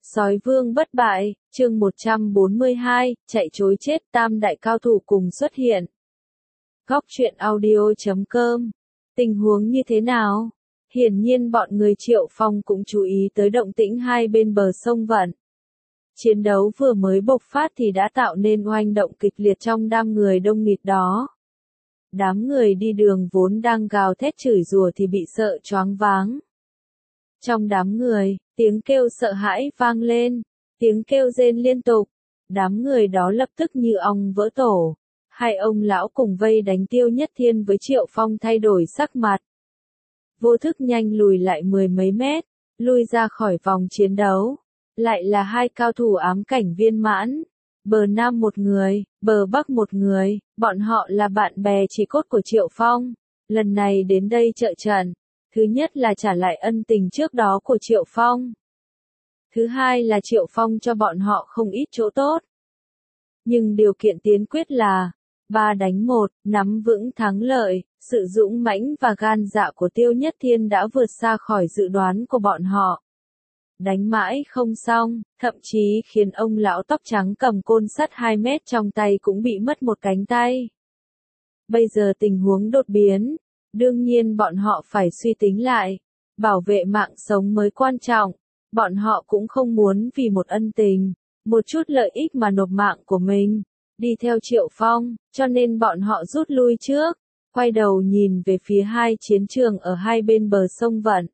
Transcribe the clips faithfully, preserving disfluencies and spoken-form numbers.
Sói vương bất bại, chương một trăm bốn mươi hai, chạy chối chết, tam đại cao thủ cùng xuất hiện. Góc truyện audio chấm com. Tình huống như thế nào? Hiển nhiên bọn người Triệu Phong cũng chú ý tới động tĩnh hai bên bờ sông Vận. Chiến đấu vừa mới bộc phát thì đã tạo nên oanh động kịch liệt trong đám người đông nghịt đó. Đám người đi đường vốn đang gào thét chửi rủa thì bị sợ choáng váng. Trong đám người, tiếng kêu sợ hãi vang lên, tiếng kêu rên liên tục. Đám người đó lập tức như ong vỡ tổ. Hai ông lão cùng vây đánh Tiêu Nhất Thiên với Triệu Phong thay đổi sắc mặt. Vô thức nhanh lùi lại mười mấy mét, lui ra khỏi vòng chiến đấu. Lại là hai cao thủ ám cảnh viên mãn. Bờ Nam một người, bờ Bắc một người, bọn họ là bạn bè chí cốt của Triệu Phong. Lần này đến đây trợ trận. Thứ nhất là trả lại ân tình trước đó của Triệu Phong. Thứ hai là Triệu Phong cho bọn họ không ít chỗ tốt. Nhưng điều kiện tiên quyết là ba đánh một, nắm vững thắng lợi. Sự dũng mãnh và gan dạ của Tiêu Nhất Thiên đã vượt xa khỏi dự đoán của bọn họ. Đánh mãi không xong, thậm chí khiến ông lão tóc trắng cầm côn sắt hai mét trong tay cũng bị mất một cánh tay. Bây giờ tình huống đột biến. Đương nhiên bọn họ phải suy tính lại. Bảo vệ mạng sống mới quan trọng. Bọn họ cũng không muốn vì một ân tình, một chút lợi ích mà nộp mạng của mình. Đi theo Triệu Phong, cho nên bọn họ rút lui trước. Quay đầu nhìn về phía hai chiến trường ở hai bên bờ sông Vận.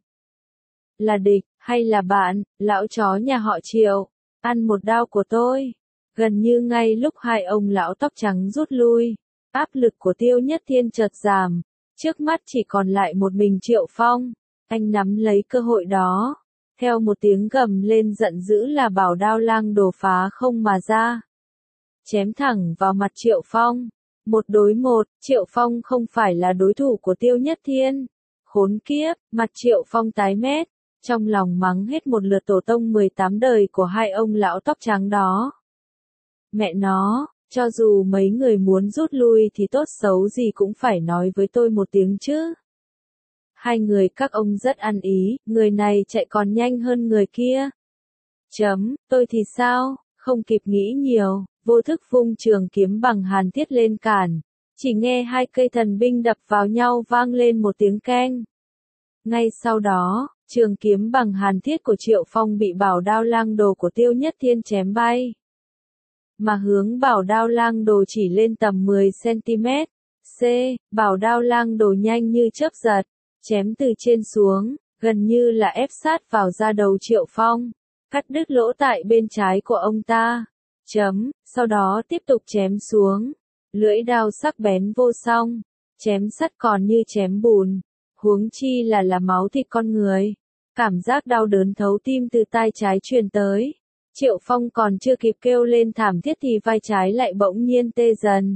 Là địch, hay là bạn, lão chó nhà họ Triệu, ăn một đao của tôi. Gần như ngay lúc hai ông lão tóc trắng rút lui, áp lực của Tiêu Nhất Thiên chợt giảm. Trước mắt chỉ còn lại một mình Triệu Phong. Anh nắm lấy cơ hội đó. Theo một tiếng gầm lên giận dữ là bảo đao lang đổ phá không mà ra. Chém thẳng vào mặt Triệu Phong. Một đối một, Triệu Phong không phải là đối thủ của Tiêu Nhất Thiên. Khốn kiếp, mặt Triệu Phong tái mét. Trong lòng mắng hết một lượt tổ tông mười tám đời của hai ông lão tóc trắng đó. Mẹ nó, cho dù mấy người muốn rút lui thì tốt xấu gì cũng phải nói với tôi một tiếng chứ. Hai người các ông rất ăn ý, người này chạy còn nhanh hơn người kia. Chấm, tôi thì sao, không kịp nghĩ nhiều, vô thức vung trường kiếm bằng hàn thiết lên cản. Chỉ nghe hai cây thần binh đập vào nhau vang lên một tiếng keng. Ngay sau đó, trường kiếm bằng hàn thiết của Triệu Phong bị bảo đao lang đồ của Tiêu Nhất Thiên chém bay. Mà hướng bảo đao lang đồ chỉ lên tầm mười xăng ti mét. C, bảo đao lang đồ nhanh như chớp giật, chém từ trên xuống, gần như là ép sát vào da đầu Triệu Phong, cắt đứt lỗ tại bên trái của ông ta. Chấm, sau đó tiếp tục chém xuống, lưỡi đao sắc bén vô song, chém sắt còn như chém bùn, huống chi là là máu thịt con người. Cảm giác đau đớn thấu tim từ tai trái truyền tới. Triệu Phong còn chưa kịp kêu lên thảm thiết thì vai trái lại bỗng nhiên tê dần.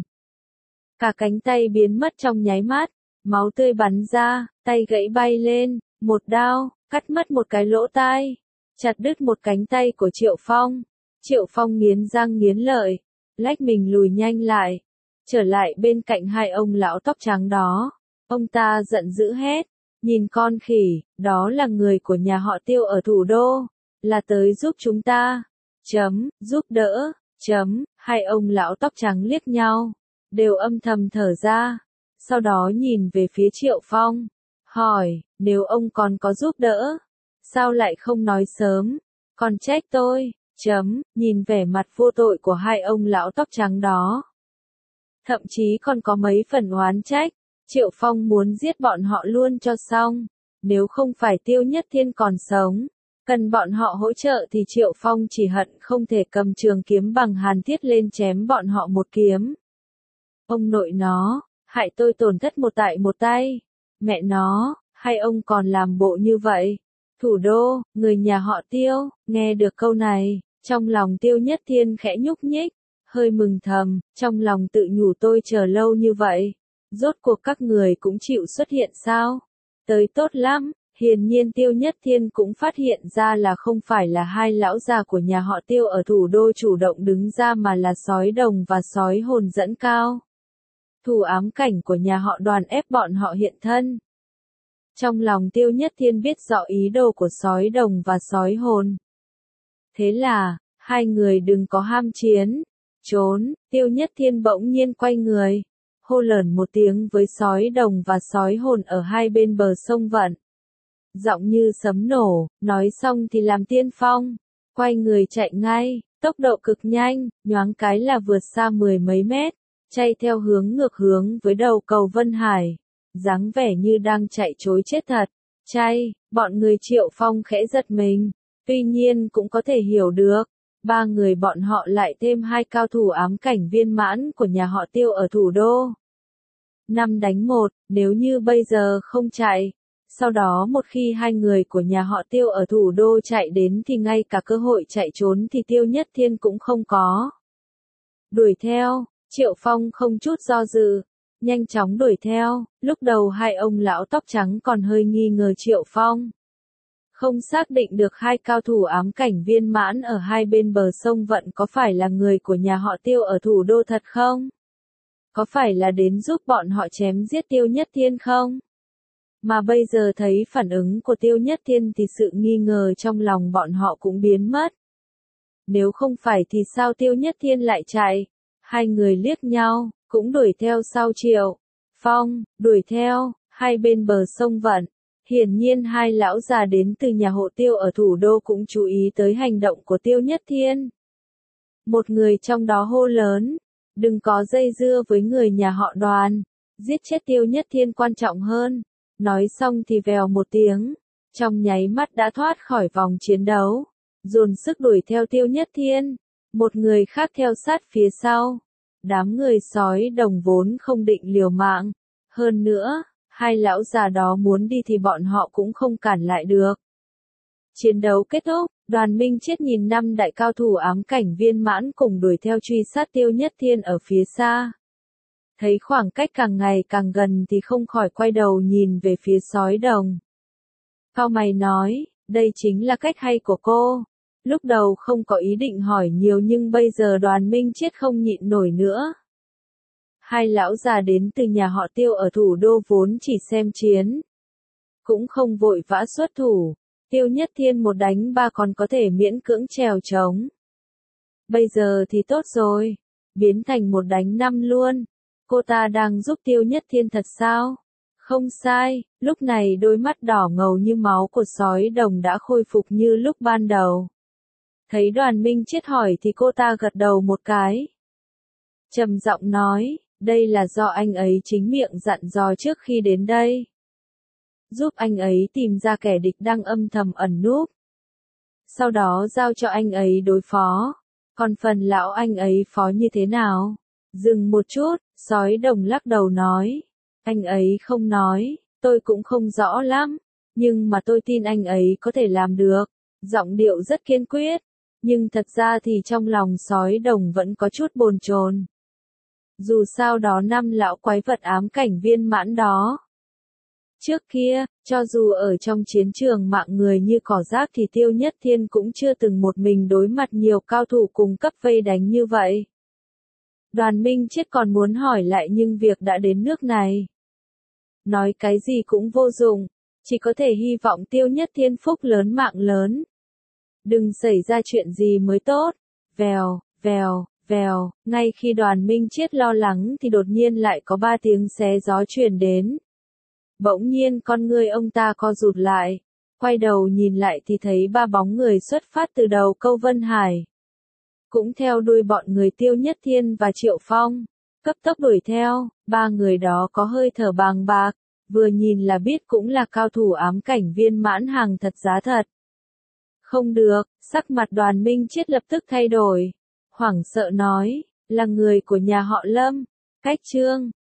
Cả cánh tay biến mất trong nháy mắt, máu tươi bắn ra, tay gãy bay lên, một đao, cắt mất một cái lỗ tai, chặt đứt một cánh tay của Triệu Phong. Triệu Phong nghiến răng nghiến lợi, lách mình lùi nhanh lại, trở lại bên cạnh hai ông lão tóc trắng đó. Ông ta giận dữ hét, nhìn con khỉ, đó là người của nhà họ Tiêu ở thủ đô, là tới giúp chúng ta. Chấm, giúp đỡ, chấm, hai ông lão tóc trắng liếc nhau, đều âm thầm thở ra, sau đó nhìn về phía Triệu Phong, hỏi, nếu ông còn có giúp đỡ, sao lại không nói sớm, còn trách tôi, chấm, nhìn vẻ mặt vô tội của hai ông lão tóc trắng đó. Thậm chí còn có mấy phần oán trách, Triệu Phong muốn giết bọn họ luôn cho xong, nếu không phải Tiêu Nhất Thiên còn sống. Cần bọn họ hỗ trợ thì Triệu Phong chỉ hận không thể cầm trường kiếm bằng hàn thiết lên chém bọn họ một kiếm. Ông nội nó, hại tôi tổn thất một tại một tay. Mẹ nó, hay ông còn làm bộ như vậy? Thủ đô, người nhà họ Tiêu, nghe được câu này, trong lòng Tiêu Nhất Thiên khẽ nhúc nhích, hơi mừng thầm, trong lòng tự nhủ tôi chờ lâu như vậy. Rốt cuộc các người cũng chịu xuất hiện sao? Tới tốt lắm. Hiển nhiên Tiêu Nhất Thiên cũng phát hiện ra là không phải là hai lão già của nhà họ Tiêu ở thủ đô chủ động đứng ra mà là sói đồng và sói hồn dẫn cao. Thủ ám cảnh của nhà họ Đoàn ép bọn họ hiện thân. Trong lòng Tiêu Nhất Thiên biết rõ ý đồ của sói đồng và sói hồn. Thế là, hai người đừng có ham chiến. Trốn, Tiêu Nhất Thiên bỗng nhiên quay người. Hô lớn một tiếng với sói đồng và sói hồn ở hai bên bờ sông Vận. Giọng như sấm nổ, nói xong thì làm tiên phong. Quay người chạy ngay, tốc độ cực nhanh, nhoáng cái là vượt xa mười mấy mét. Chạy theo hướng ngược hướng với đầu cầu Vân Hải. Dáng vẻ như đang chạy trối chết thật. Chay, bọn người Triệu Phong khẽ giật mình. Tuy nhiên cũng có thể hiểu được. Ba người bọn họ lại thêm hai cao thủ ám cảnh viên mãn của nhà họ Tiêu ở thủ đô. Năm đánh một, nếu như bây giờ không chạy. Sau đó một khi hai người của nhà họ Tiêu ở thủ đô chạy đến thì ngay cả cơ hội chạy trốn thì Tiêu Nhất Thiên cũng không có. Đuổi theo, Triệu Phong không chút do dự. Nhanh chóng đuổi theo, lúc đầu hai ông lão tóc trắng còn hơi nghi ngờ Triệu Phong. Không xác định được hai cao thủ ám cảnh viên mãn ở hai bên bờ sông Vận có phải là người của nhà họ Tiêu ở thủ đô thật không? Có phải là đến giúp bọn họ chém giết Tiêu Nhất Thiên không? Mà bây giờ thấy phản ứng của Tiêu Nhất Thiên thì sự nghi ngờ trong lòng bọn họ cũng biến mất. Nếu không phải thì sao Tiêu Nhất Thiên lại chạy? Hai người liếc nhau, cũng đuổi theo sau Triệu Phong, đuổi theo, hai bên bờ sông Vận. Hiển nhiên hai lão già đến từ nhà hộ Tiêu ở thủ đô cũng chú ý tới hành động của Tiêu Nhất Thiên. Một người trong đó hô lớn, đừng có dây dưa với người nhà họ Đoàn, giết chết Tiêu Nhất Thiên quan trọng hơn. Nói xong thì vèo một tiếng, trong nháy mắt đã thoát khỏi vòng chiến đấu, dồn sức đuổi theo Tiêu Nhất Thiên, một người khác theo sát phía sau. Đám người sói đồng vốn không định liều mạng, hơn nữa, hai lão già đó muốn đi thì bọn họ cũng không cản lại được. Chiến đấu kết thúc, Đoàn Minh Chết nhìn năm đại cao thủ ám cảnh viên mãn cùng đuổi theo truy sát Tiêu Nhất Thiên ở phía xa. Thấy khoảng cách càng ngày càng gần thì không khỏi quay đầu nhìn về phía sói đồng. Cao mày nói, đây chính là cách hay của cô. Lúc đầu không có ý định hỏi nhiều nhưng bây giờ Đoàn Minh Chết không nhịn nổi nữa. Hai lão già đến từ nhà họ Tiêu ở thủ đô vốn chỉ xem chiến. Cũng không vội vã xuất thủ. Tiêu Nhất Thiên một đánh ba còn có thể miễn cưỡng trèo trống. Bây giờ thì tốt rồi. Biến thành một đánh năm luôn. Cô ta đang giúp Tiêu Nhất Thiên thật sao? Không sai, lúc này đôi mắt đỏ ngầu như máu của sói đồng đã khôi phục như lúc ban đầu. Thấy Đoàn Minh Chết hỏi thì cô ta gật đầu một cái. Trầm giọng nói, đây là do anh ấy chính miệng dặn dò trước khi đến đây. Giúp anh ấy tìm ra kẻ địch đang âm thầm ẩn núp. Sau đó giao cho anh ấy đối phó. Còn phần lão anh ấy phó như thế nào? Dừng một chút, sói đồng lắc đầu nói. Anh ấy không nói, tôi cũng không rõ lắm. Nhưng mà tôi tin anh ấy có thể làm được. Giọng điệu rất kiên quyết. Nhưng thật ra thì trong lòng sói đồng vẫn có chút bồn chồn. Dù sao đó năm lão quái vật ám cảnh viên mãn đó. Trước kia, cho dù ở trong chiến trường mạng người như cỏ rác thì Tiêu Nhất Thiên cũng chưa từng một mình đối mặt nhiều cao thủ cùng cấp vây đánh như vậy. Đoàn Minh Chết còn muốn hỏi lại nhưng việc đã đến nước này. Nói cái gì cũng vô dụng, chỉ có thể hy vọng Tiêu Nhất Thiên phúc lớn mạng lớn. Đừng xảy ra chuyện gì mới tốt. Vèo, vèo, vèo, ngay khi Đoàn Minh Chết lo lắng thì đột nhiên lại có ba tiếng xé gió truyền đến. Bỗng nhiên con người ông ta co rụt lại, quay đầu nhìn lại thì thấy ba bóng người xuất phát từ đầu câu Vân Hải. Cũng theo đuôi bọn người Tiêu Nhất Thiên và Triệu Phong, cấp tốc đuổi theo, ba người đó có hơi thở bàng bạc, vừa nhìn là biết cũng là cao thủ ám cảnh viên mãn hàng thật giá thật. Không được, sắc mặt Đoàn Minh Chết lập tức thay đổi, hoảng sợ nói, là người của nhà họ Lâm, Cách Trương.